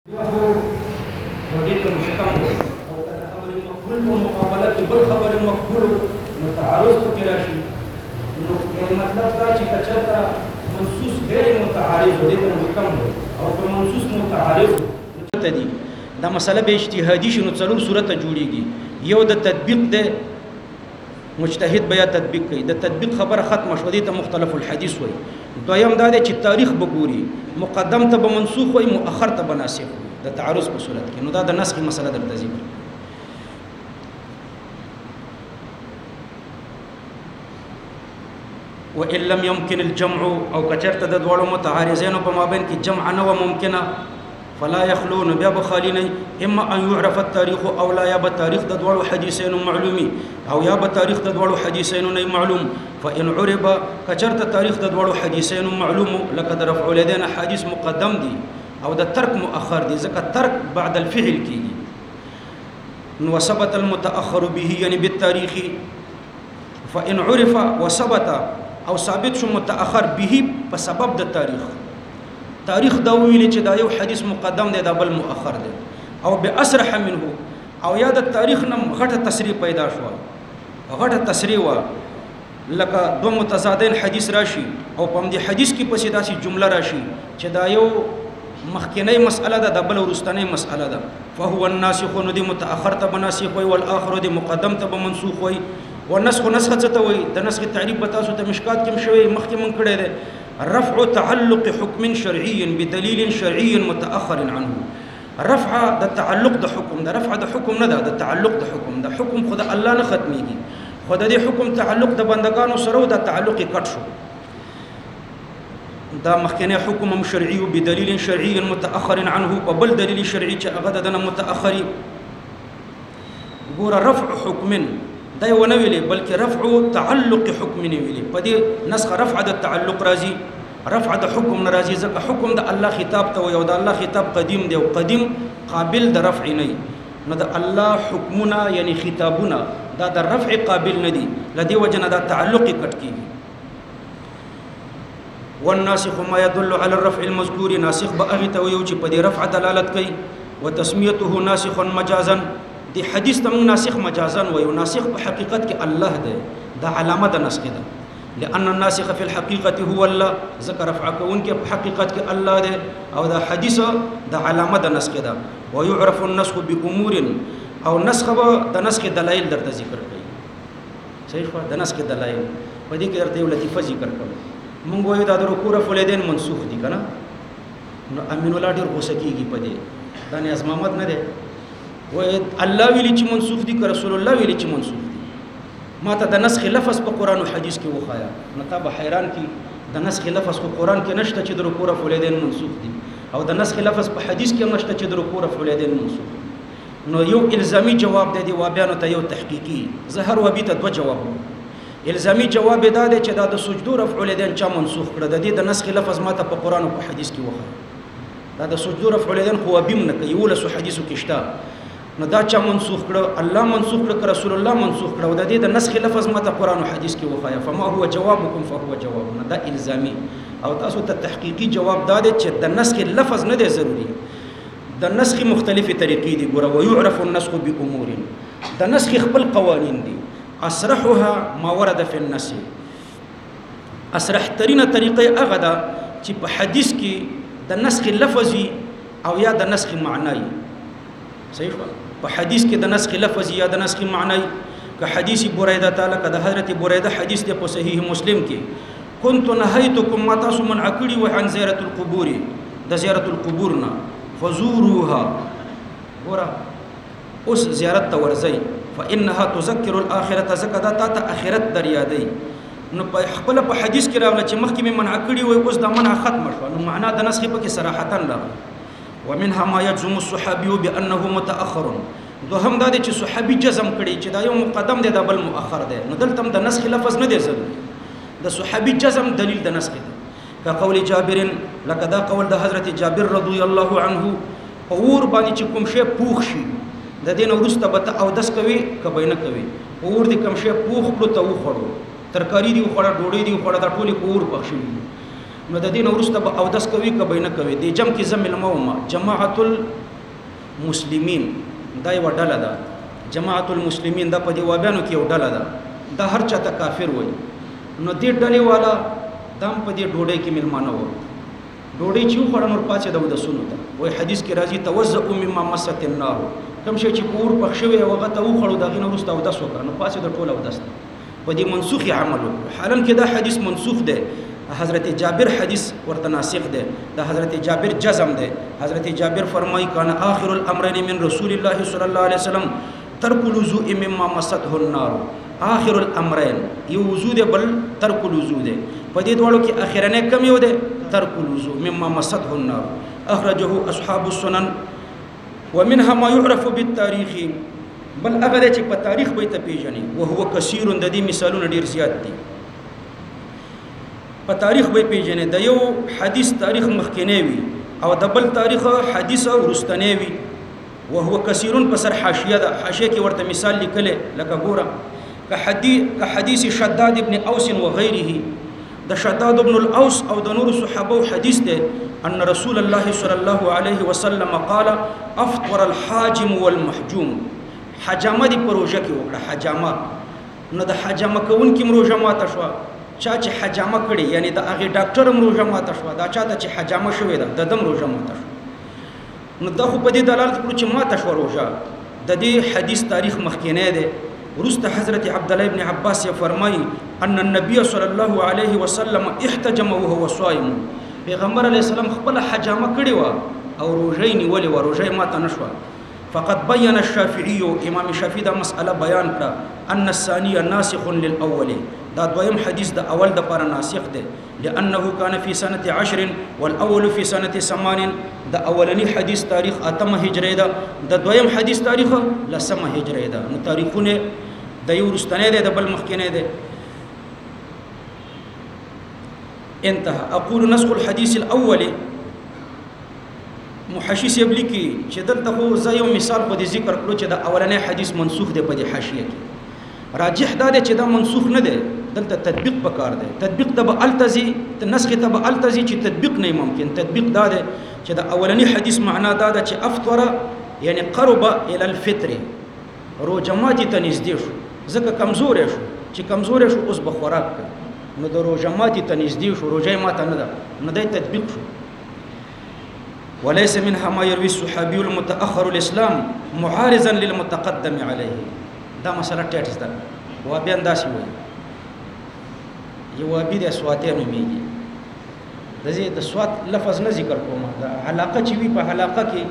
هو وديت المشتم او خبر مقبول ومقابلات بالخبر المقبول متعارض كراشي انه المطلب دا چې کچرتا منصوص غیر متعارض ودیت المشتم او منصوص متعارض تدي دا مسله به اجتهادي شنو څلور صورت جوړيږي یو د تطبیق ده مجتهد بیا تطبیق کوي د تطبیق خبره ختم شو دي ته مختلف الحديث وي دویم دا چې تاریخ بګوري مقدم ته به منسوخ وي مؤخر ته به ناسخ وي د تعارض په صورت کې نو دا د نسخ مسله درته ذکر وان لم يمكن الجمع او کچرته د دوړو متعارضین په مابین کې جمع نه و ممکنه فلا يخلون بیا بخالین اما ان يعرف التاريخ او لا يا بتاريخ د دوړو حدیثین معلومي او یا بتاريخ د دوړو حدیثین نه معلوم فان عرب کچرته تاریخ د دوړو حدیثین معلوم لقد رفع اليدين حدیث مقدم دي او د ترک مؤخر دي ځکه ترک بعد الفعل کیږي نو ثبت المتاخر به یعنی بالتاريخ فان عرف وثبت او ثابت شو متاخر به په سبب د تاریخ دا ویل چې دا یو حدیث مقدم دی دا بل مؤخر دی او باسرح منه او یا د تاریخ نم غټه تصریح پیدا شو غټه تصریح وا لکه دو متضادین حدیث راشي او په دې حدیث کې پسې داسې جمله راشي چې دا یو مخکنی مسأله ده د بل ورستنی مسأله ده فهو الناسخ ندی متأخر ته بناسخ وي والآخر دی مقدم ته بمنسوخ وي والنسخ نسخ څه ته وي د نسخ تعریف به تاسو ته مشکات کې شوی مخکې من کړی دی رفع تعلق حكم شرعي بدليل شرعي متأخر عنه رفع د تعلق د حکم د رفع د حکم نه ده د تعلق د حکم د حکم خدای الله نه ختميږي خدای دې حکم تعلق د بندگانو سره د تعلق کټ شو دا مخکنه حکم شرعي بدليل شرعي متأخر عنه وبل دليل شرعي چې هغه دنه متأخري ګور رفع حكم دا یو نه ویلي بلکې رفع تعلق حکم نه ویلي په دې نسخ رفع د تعلق راځي رفع د حکم ناراضي ځکه حکم د الله خطاب ته یو د الله خطاب قدیم دی او قدیم قابل د رفع نه نو د الله حکمونه یعنی خطابونه دا د رفع قابل نه دي لدی وجنه دا تعلق کټ کیږي والناسخ ما يدل على الرفع المذكور ناسخ باغي ته یو چې په دې رفع دلالت کوي وتسميته ناسخ مجازا دی حدیث ته موږ ناسخ مجازا وایو ناسخ په حقیقت کې الله دی دا علامه د نسخ ده لأن الناسخ في الحقيقة هو الله ذکر رفع کون کې په حقیقت کې الله دی او دا حدیث د علامه د نسخ ده ويعرف النسخ بأمور او نسخ د نسخ دلایل درته ذکر کوي صحیح خو د نسخ دلایل په دې کې درته یو لطیفه ذکر کوي موږ وایو دا د رکوع فلیدین منسوخ دي کنه نو امین الله ډیر غوسه کیږي په دې دا نه از محمد نه ده و الله ویلی چې منسوخ دي که رسول الله ویلی چې منسوخ دي ما ته د نسخ لفظ په قران او حدیث کې وخایا نو تا به حیران کی د نسخ لفظ په قران کې نشته چې د رکوع فلیدین منسوخ دي او د نسخ لفظ په حدیث کې نشته چې د رکوع فلیدین منسوخ دي نو یو الزامی جواب دی وابیانو ته یو تحقیقی زهر وبی ته دو جواب الزامی جواب دا دی چې دا د سجدو رفع الیدین چا منسوخ کړه د دې د نسخ لفظ ماته په قران او په حدیث کې وخه دا د سجدو رفع الیدین خو بیم نه کوي ولسو حدیثو کې شته نو دا چا منسوخ کړه الله منسوخ کړه رسول الله منسوخ کړه د دې د نسخ لفظ ماته قران او حدیث کې وخه فما هو جوابكم فهو جوابنا دا الزامی او تاسو ته تحقیقی جواب دا دی چې د نسخ لفظ نه دی ضروری د نسخ مختلفه طریقې دي ګوره ويعرف النسخ بامور د نسخ خپل قوانین دي اسرحها ما ورد في النسخ اسرح ترين طریقې هغه ده چې په حدیث کې د نسخ لفظي او یا د نسخ معنی صحیح په حدیث کې د نسخ لفظي یا د نسخ معنی که حدیث بریده تعالی که د حضرت بریده حدیث دی په صحیح مسلم کې كنت نهيتكم ما تاسو من عقلی و عن زیارت القبور د زیارت القبورنا فزوروها ګوره اوس زیارت ته ورځئ فانها تذكر الاخره زکدا ته اخرت در یادای نو په خپل په حدیث کې راغله چې مخکې من منع کړی وي اوس دا منع ختم شو نو معنا د نسخ په کې صراحتا راغله ومنها ما يجزم الصحابي بانه متاخر دوهم دا چې صحابي جزم کړي چې دا یو مقدم دی دا بل مؤخر دی نو دلته د نسخ لفظ نه دی ضروري د صحابي جزم دلیل د نسخ دی کا قول جابر لقد قول د حضرت جابر رضی الله عنه اور باندې چې کوم شی پوښ شي د دین ورسته به او دس کوي کبه نه کوي اور دې کوم شی پوښ کړو ته وخړو ترکاری دی وخړه ډوډۍ دی وخړه د ټولي کور پښې نو د دین ورسته به اودس کوي کبه نه کوي د جمع کې زمل موما جماعت المسلمین دا یو ډله ده جماعت المسلمین دا په دی وابانو کې یو ډله ده دا هر چاته کافر وای نو دې ډلې والا دام په دې ډوډۍ کې ملمانه وو ډوډۍ چې وخوړه نور پاتې د سنت ته وای حدیث کې راځي توزعوا مما مست النار کوم شي چې پور پخښوي هغه ته وخوړو دا غینه ورسته اودس وکړه نو پاتې د ټوله اودس په دې منسوخ عمل حالان کې دا حدیث منسوخ ده حضرت جابر حدیث ورته ناسخ ده دا حضرت جابر جزم ده حضرت جابر فرمایي کان آخر الامرین من رسول الله صلی الله علیه وسلم ترک الوضوء مما مسته النار آخر الامرین یو وضو ده بل ترک الوضوء ده په دې ډول کې اخرنه کم یو ده ترک الوضوء مما مسته النار اخرجه اصحاب السنن ومنها ما يعرف بالتاريخ بل هغه چې په تاریخ به ته پیژني او هو کثیر د دې مثالونه ډیر زیات دي په تاریخ به پیژني د یو حدیث تاریخ مخکینی وي او د بل تاریخ حدیث ورستنی وي او هو کثیر په سر حاشیه ده حاشیه کې ورته مثال لیکل لکه ګوره که حدیث شداد ابن اوس و غیره د شداد ابن الاوس او د نور صحابه حدیث ده ان رسول الله صلی الله علیه وسلم قال افطر الحاجم والمحجوم حجامه دی پروژه کې وکړه حجامه نو د حجامه کون کې مروجه ماته شو چا چې حجامه کړي یعنی د هغه ډاکټر مروجه ماته شو دا چا ته چې حجامه شوې ده د دم روجه ماته شو نو دا خو په دې دلالت کوي چې ماته شو روجه د دې حدیث تاریخ مخکینه ده ورسته حضرت عبد الله ابن عباس فرمایي ان النبي صلی الله علیه وسلم احتجم وهو صائم پیغمبر علیه السلام خپل حجامه کړي و او روجه نیولې و روجه ماته نشو فقد بين الشافعي امام شافعي دا مسأله بیان کړه ان الثاني ناسخ للاول دا دویم حدیث د اول د پر ناسخ ده لانه كان في سنه 10 والاول في سنه 8 د اولنی حدیث تاریخ اتمه هجری ده د دویم حدیث تاریخ لسمه هجری ده نو تاریخونه د یو رستنه ده د بل مخکینه ده انتهى اقول نسخ الحديث الاول محشیس یبلی کی چې دلته خو زه یو مثال په دې ذکر کړو چې د اولنې حدیث منسوخ دی په دې حاشیه کې راجح دا دی چې دا منسوخ نه دی دلته تطبیق پکار دی تطبیق ته به التزی نسخ ته به التزی چې تطبیق نه ممکن تطبیق دا دی چې د اولنې حدیث معنا دا ده چې افطر یعنی قرب الى الفطر روجماتي ته نږدې شو ځکه کمزور شو چې کمزور شو اوس به خوراک کوي نو د روجماتي ته نږدې شو روجه ماته نه ده نو دی تطبیق شو وليس منها ما يروي الصحابي المتأخر الإسلام معارضا للمتقدم عليه دا مسألة ټیټس ده وابیان داسې وایي یو وابي د سواتیانو میږي د سوات لفظ نه ذکر کوم دا علاقه چې وي په علاقه کې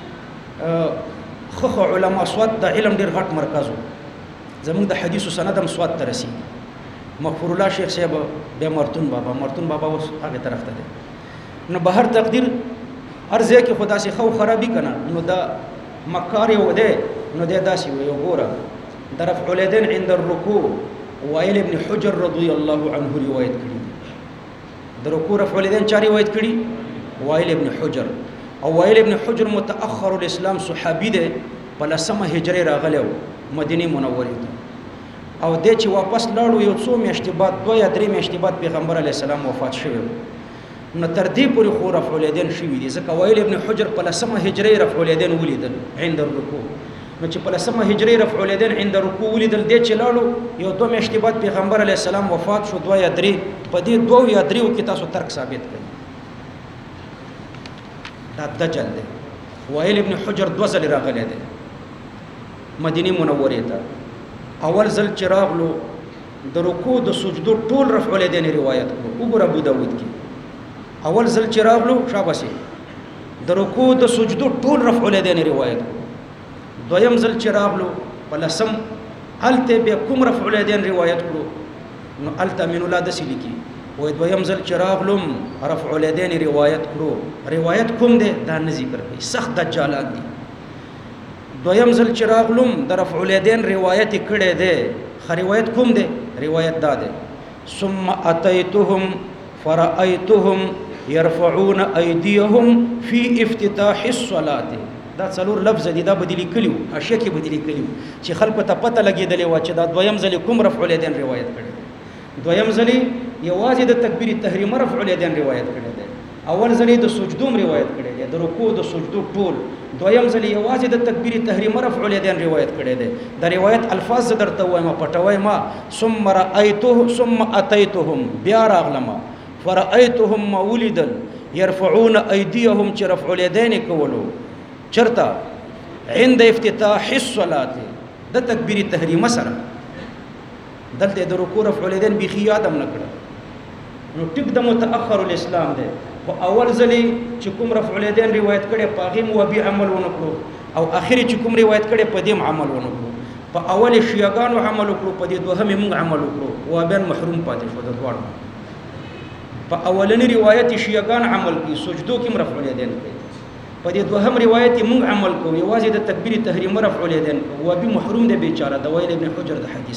خخ علما سوات د علم ډیر غټ مرکز زموږ د حدیث سند هم سوات ته رسیدي مغفور الله شیخ صاحب بیا مرتون بابا اوس هغه طرف ته دی نو بهر تقدیر ارزه کې خدا سي خو خرابي کنه نو دا مکاري و ده نو ده داسي و یو ګوره درف الیدین عند الركوع وائل ابن حجر رضی الله عنه روایت کړي د رکوع رفع الیدین چا روایت کړي وائل ابن حجر او وائل ابن حجر متأخر الاسلام صحابي ده په لسمه هجری راغلو مدینه منوره ته او د چې واپس لاړو یو څو میاشتې بعد 2 یا 3 میاشتې بعد پیغمبر علی السلام وفات شوی نو تر دې پورې خو رفع الیدین شوی دي ځکه وائل ابن حجر په لسمه هجری رفع الیدین ولیدل عند الرکوع نو چې په لسمه هجری رفع الیدین عند الرکوع ولیدل دې چې لاړو یو 2 میاشتې بعد پیغمبر علی السلام وفات شو 2 یا 3 په دې 2 یا 3 کې تاسو ترک ثابت کړئ دا دجل دی وائل ابن حجر 2 ځله راغلی دی مدینه منوره ته اول ځل چې راغلو د رکوع د سجدو ټول رفع الیدین روایت کړو وګوره ابو داود کې اول ځل چې راغلو شاباسي د رکوع د سجدو ټول رفع الیدین روایت کړو دویم ځل چې راغلو په لسم الته به کوم رفع الیدین روایت کړو نو الته من الله د سلیکی وای دویم ځل چې راغلم رفع الیدین روایت کړو روایت کوم دی دا نه ذکر کوي سخت دجالان دي دویم ځل چې راغلم د رفع الیدین روایت کړي دی خو روایت کوم دی روایت دا دی ثم اتیتهم فرأيتهم يرفعون ايديهم في افتتاح الصلاه دا څلور لفظ دي دا بدلی کلیو اشیاء کې بدلی کلیو چې خلکو ته پته لګیدلې و چې دا دویم ځل کوم رفع الیدین روایت کړي دویم ځلې یوازې د تکبیر تحریمه رفع الیدین روایت کړی دی. اول ځلې د سجدوم روایت کړی دی، د رکوع د سجدو ټول. دویم ځلې یوازې د تکبیر تحریمه رفع الیدین روایت کړی دی. د روایت الفاظ زه درته وایم، پټوی ما. ثم اتیتهم، بیا راغلم فرأیتهم ما ولیدل يرفعون ایدیهم، چې رفع الیدین کولو چرته عند افتتاح الصلاه د تکبیر تحریمه سره. دلته د رکوع رفع الیدین بیخي یادم نه کړه. نو ټیک د متأخر الاسلام دی، خو اول ځلې چې کوم رفع الیدین روایت کړي په هغې مو بیا عمل ونه کړو، او اخري چې کوم روایت کړي په دې عمل ونه کړو. په اول شیعاګانو عمل وکړو، په دې دوهمې موږ عمل وکړو، وابیان محروم پاتې شو د دواړو. په اولنی روایت شیعاګان عمل کوي، سجدو کې رفع الیدین کوي. په دې دوهم روایت موږ عمل کوو، یوازې د تکبیر تحریمه رفع الیدین کوو. وابي محروم دی بیچاره، د ویل ابن حجر د حدیث.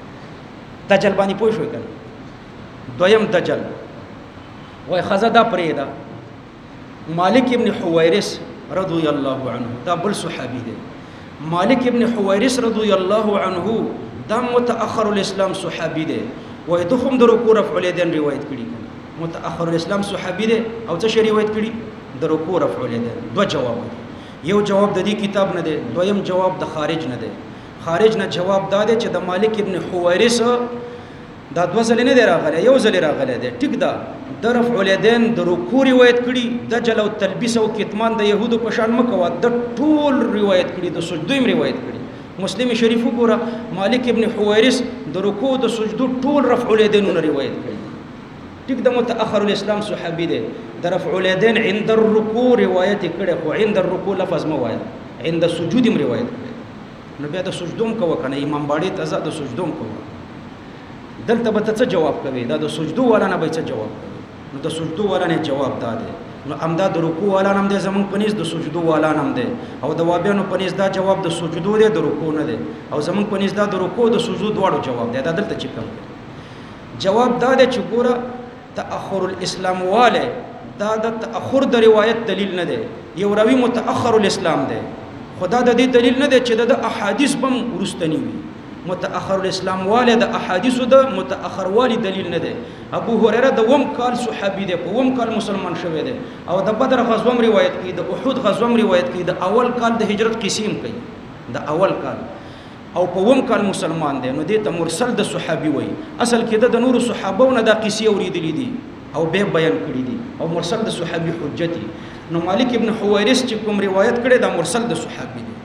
دجل باندې پوه شوئ کنه؟ دویم دجل وای خزه دا پرېږده، مالک ابن حویرث رضی الله عنه دا بل صحابي دی. مالک ابن حویرث رضی الله عنه دا متأخر الاسلام صحابي دی. وای د هم د رکوع رفع الیدین روایت کړي. متأخر الاسلام صحابي دی او څه شی روایت کړي؟ د رکوع رفع الیدین. دوه جواب دی، یو جواب د دې کتاب نه دی، دویم جواب د خارج نه دی. خارج نه جواب دا دی چې د مالک ابن حویرث دا دوه ځلې نه دی راغلی، یو ځلې راغلی دی. ټیک ده، د رفع الیدین د رکوع روایت کړي، دجل او تلبیس او کتمان د یهودو په شان مه کوه، د ټول روایت کړي، د سجدو هم روایت کړي. مسلم شریف وګوره، مالک ابن حویرث د رکوع د سجدو ټول رفع الیدینونه روایت کړي. ټیک د متأخر الاسلام صحابي دی، د رفع الیدین عند الرکوع روایت کړي، خو عند الرکوع لفظ مه وایه، عند السجود هم روایت کړي. نو بیا د سجدوم کوه کنه، امام باړې ته ځه د سجدوم کوه. دلته به ته څه جواب کوي؟ دا د سجدو والا نه به څه جواب کوي؟ نو د سجدو والا نه جواب دا دی. نو همدا د رکوع والا هم دی، زمونږ په نس د سجدو والا هم دی، او د وابیانو په نس دا جواب د سجدو دی، د رکوع نه دی، او زمونږ په نس دا د رکوع د سجدو دواړو جواب دی. دا دلته چې کوم جواب دا دی چې ګوره تأخر الاسلام واله دا د تأخر د روایت دلیل نه دی. یو راوی متأخر الاسلام دی، خدا د دې دلیل نه دی چې د احادیث بم ورستنی وي. متأخر الاسلام واله د احادیثو د متأخر والی دلیل نه دی. ابو هريره د وم کال صحابي دی، په وم کال مسلمان شوی دی، او د بدر غزوه روایت کوي، د احد غزوه روایت کوي، د اول کال د هجرت قسم کوي، د اول کال، او په وم کال مسلمان دی. نو دې ته مرسل د صحابي وای. اصل کې د نور صحابو نه د قصې اوریدلې دي او به بیان کړې دي، او مرسل د صحابي حجتي. نو مالک ابن حویرث چې کوم روایت کړي دا مرسل د صحابي دی.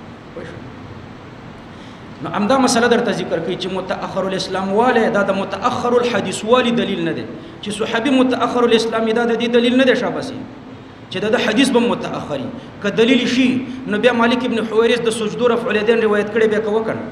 نو امدا مسله درته ذکر کوي چې متأخر الاسلام واله دا د متأخر الحديث والی دلیل نه دی، چې صحابي متأخر الاسلام دا د دې دلیل نه دی شابسي چې د حدیث به متأخري. که دلیل شي نو بیا مالک ابن حویرث د سجدو رفع الیدین روایت کړي بیا کوه کنه.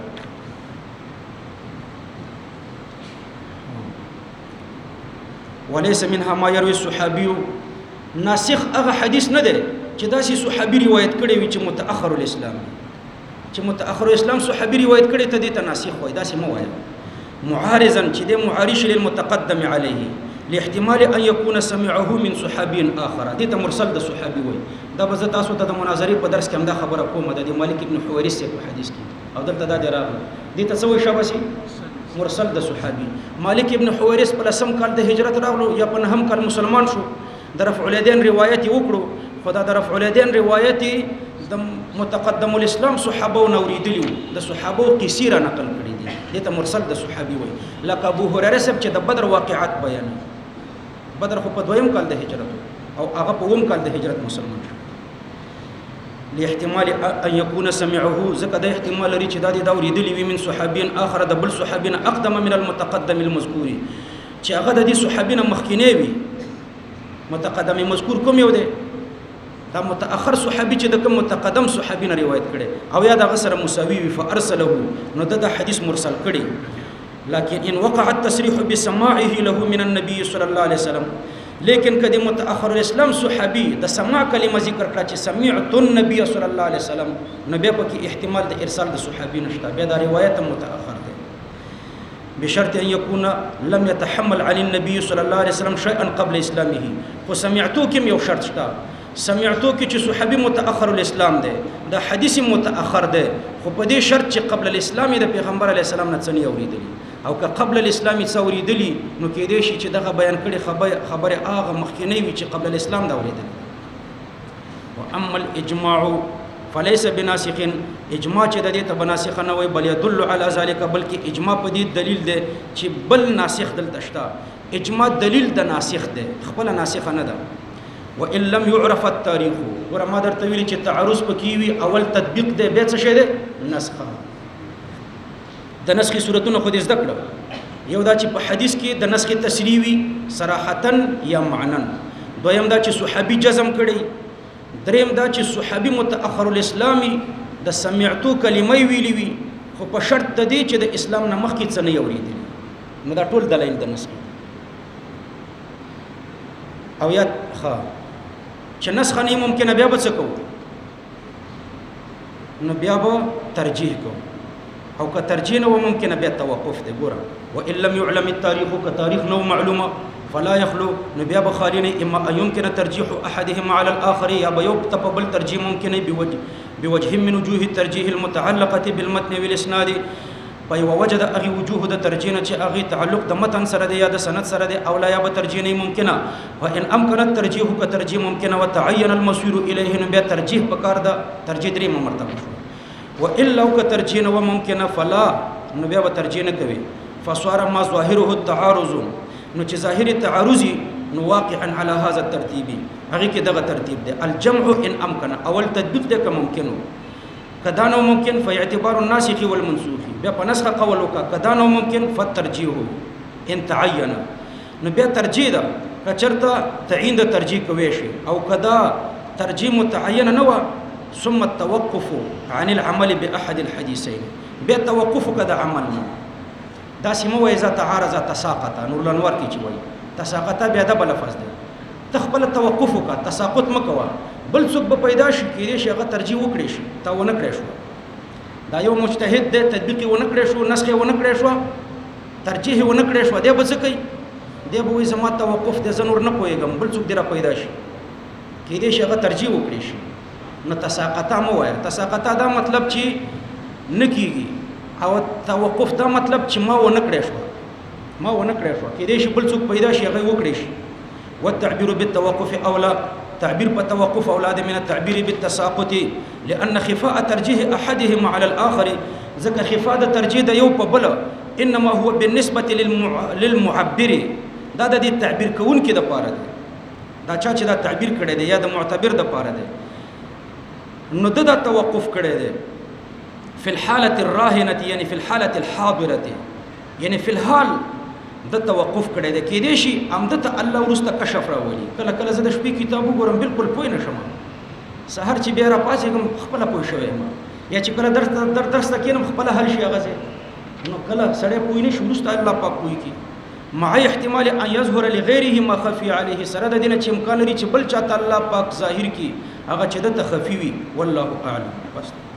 وليس منها ما يروي الصحابي، ناسخ هغه حدیث نه دی چې داسې صحابي روایت کړي وي چې متأخر الاسلام، چې متأخر الاسلام صحابي روایت کړي ته دې ته ناسخ وای. داسې مو وایي. معارضا چې دې معارض للمتقدم عليه لاحتمال ان يكون سمعه من صحابي اخر، دې ته مرسل د صحابي وای. دا به زه تاسو ته د مناظرې په درس کې هم دا خبره کوم د مالک ابن حویرث په حدیث کې، او دلته دا دی راغلی. دې ته څه وایي شابسي؟ مرسل د صحابي. مالک ابن حویرث په لسم کال د هجرت راغلو یا په نهم کال مسلمان شو. د رفع الیدین روایت وکړو، خدا د رفع الیدین روایت د متقدم الاسلام صحابو نوریدلی، د صحابو قصې را نقل کړي دي، دې ته مرسل د صحابي وای. لکه ابو هريره صاحب چې د بدر واقعات بیان، بدر خو په دویم کال د هجرت او هغه په اوم کال د هجرت مسلمان شو. لاحتمال ان يكون سمعه، ځکه د احتمال لري چې دا د اوریدلی وي من صحابین اخر، د بل صحابین اقدم من المتقدم المذکور، چې هغه د دې صحابین مخکینه وي. متقدم مذکور کوم یو دی؟ دا متأخر صحابي چې د کوم متقدم صحابي نه روایت کړي او یا د غسر مساوي وي فارسله، نو د حدیث مرسل کړي. لكن ان وقع التصريح بسماعه له من النبي صلى الله عليه وسلم، لیکن کدی متأخر الاسلام صحابي د سماع کلمه ذکر کړه چې سمعت النبي صلى الله عليه وسلم، نو بیا پکې احتمال د ارسال د صحابي نشته، بیا دا روایت متأخر ده. بشرط ان يكون لم يتحمل عن النبي صلى الله عليه وسلم شيئا قبل اسلامه. خو سمعتو کوم یو شرط شته، سمعتو کې چې صحابي متأخر الاسلام ده، د حدیث متأخر ده، خو په دې شرط چې قبل الاسلام د پیغمبر علی السلام نه څنګه اوریدلی. او که قبل الاسلام څوریدلی نو کې دې شي چې دغه بیان کړي خبره هغه مخکینی وي چې قبل الاسلام دا اوریدل. واما الاجماع فليس بناسخ، اجماع چې د دې ته بناسخ نه وي، بل يدل على ذلك، بلکې اجماع په دې دلیل دی چې بل ناسخ دلته شته. اجماع دلیل د ناسخ دی، خپل ناسخ نه ده. وان لم يعرف التاريخ، ورما درته ویل چې تعرض پکې وي اول تطبیق دی به څه شي دی نسخ. د نسخ صورتونه خو دې زده کړو، یو دا چې په حدیث کې د نسخ تصریح وي صراحتن یا معنن، دویم دا چې صحابي جزم کړي، دریم دا چې صحابي متأخر الاسلامي د سمعتو کلمې ویلي وي خو په شرط د دې چې د اسلام نه مخکې څه نه اورېدلي. نو دا ټول دلایل د نسخ. او یا چې نسخ نه ممکنه بیا به څه کوو؟ نو بیا به ترجیح کوو، او که ترجیح نه ممکنه بیا توقف دی. ګوره وان لم يعلم التاريخ، که تاریخ نو معلومه فلا يخلو، نو بیا به خالی نه، اما ان يمكن ترجيح احدهما على الاخر، یا به یو تقبل ترجیح ممکنه بوجه من وجوه الترجيح المتعلقه بالمتن والاسناد، په یو وجه د هغې وجوه د ترجیح نه چې هغې تعلق د متن سره دی یا د سند سره دی، او لا یا به ترجیح نه ممکنه. وان امکن الترجیح، که ترجیح ممکنه وتعین المصير الیه، نو بیا ترجیح پکار ده، ترجیح درېیمه مرتبه شو. والا او که ترجیح نه ممکنه فلا، نو بیا به ترجیح نه کوي. فصار ما ظاهره التعارض، نو چې ظاهر تعارضي نو واقعا على هذا الترتيب، هغه کې دغه ترتیب دی. الجمع ان امکن، اول تطبیق دی که ممکن کدا نو ممکن فاعتبار الناسخ والمنسوخ، بیا په نسخه قول وکړه. کدا نو ممکن فالترجیح ان تعین، نو بیا ترجیح ده که چېرته تعین د ترجیح کوی شي، او کدا ترجیح متعینه نه وه ثم التوقف عن العمل باحد الحديثين، بیا توقف کدا عمل نه. داسې مو وایي اذا تعارض تساقط، نور الانوار کې چې وایي تساقط بیا د بل لفظ دی. ته خپل توقف وکړه، تساقط مه کوه، بل څوک به پیدا شي کېدای شي هغه ترجیح وکړي شي، تا ونه کړی شو. دا یو مجتهد دی، تطبیق یې ونه کړی شو، نسخ یې ونه کړی شو، ترجیح یې ونه کړی شو، دی به څه کوي؟ دی به وایي زما توقف دی، زه نور نه پوهېږم، بل څوک دې را پیدا شي کېدای شي هغه ترجیح وکړي شي. نو تساقطه مه وایه. تساقطه دا مطلب چې نه کېږي، او توقف دا مطلب چې ما ونه کړی شو، ما ونه کړی شو، کېدای شي بل څوک پیدا شي هغه یې وکړي شي. والتعبير بالتوقف اولى، تعبير بالتوقف اولاد من التعبير بالتساقط، لان خفاء ترجيح احدهما على الاخر، ذكر خفاء ترجيح د یو په بل انما هو بالنسبه للمعبر، دا د دې تعبیر کوونکي د پاره دی، دا چا چې دا تعبیر کړی دی یا د معتبر د پاره دی، نو دا توقف کړی دی. في الحاله الراهنه، یعنی في الحاله الحاضره، یعنی في الحال د توقف کړی دی. کېدای شي همدته الله وروسته کشف راولي. کله کله زه د شپې کتاب وګورم بالکل پوه نه شم، سهار چې بیا راپاڅېږم خپله پوه شوی یم، یا چې کله درس ته کښېنم خپله حل شي هغه ځای. نو کله سړی پوه نه شي، وروسته الله پاک پوه کړي. مع احتمال ان يظهر لغيره ما خفي عليه، سره د دې نه چې امکان لري چې بل چاته الله پاک ظاهر کړي هغه چې دته خفي وي. والله اعلم. بس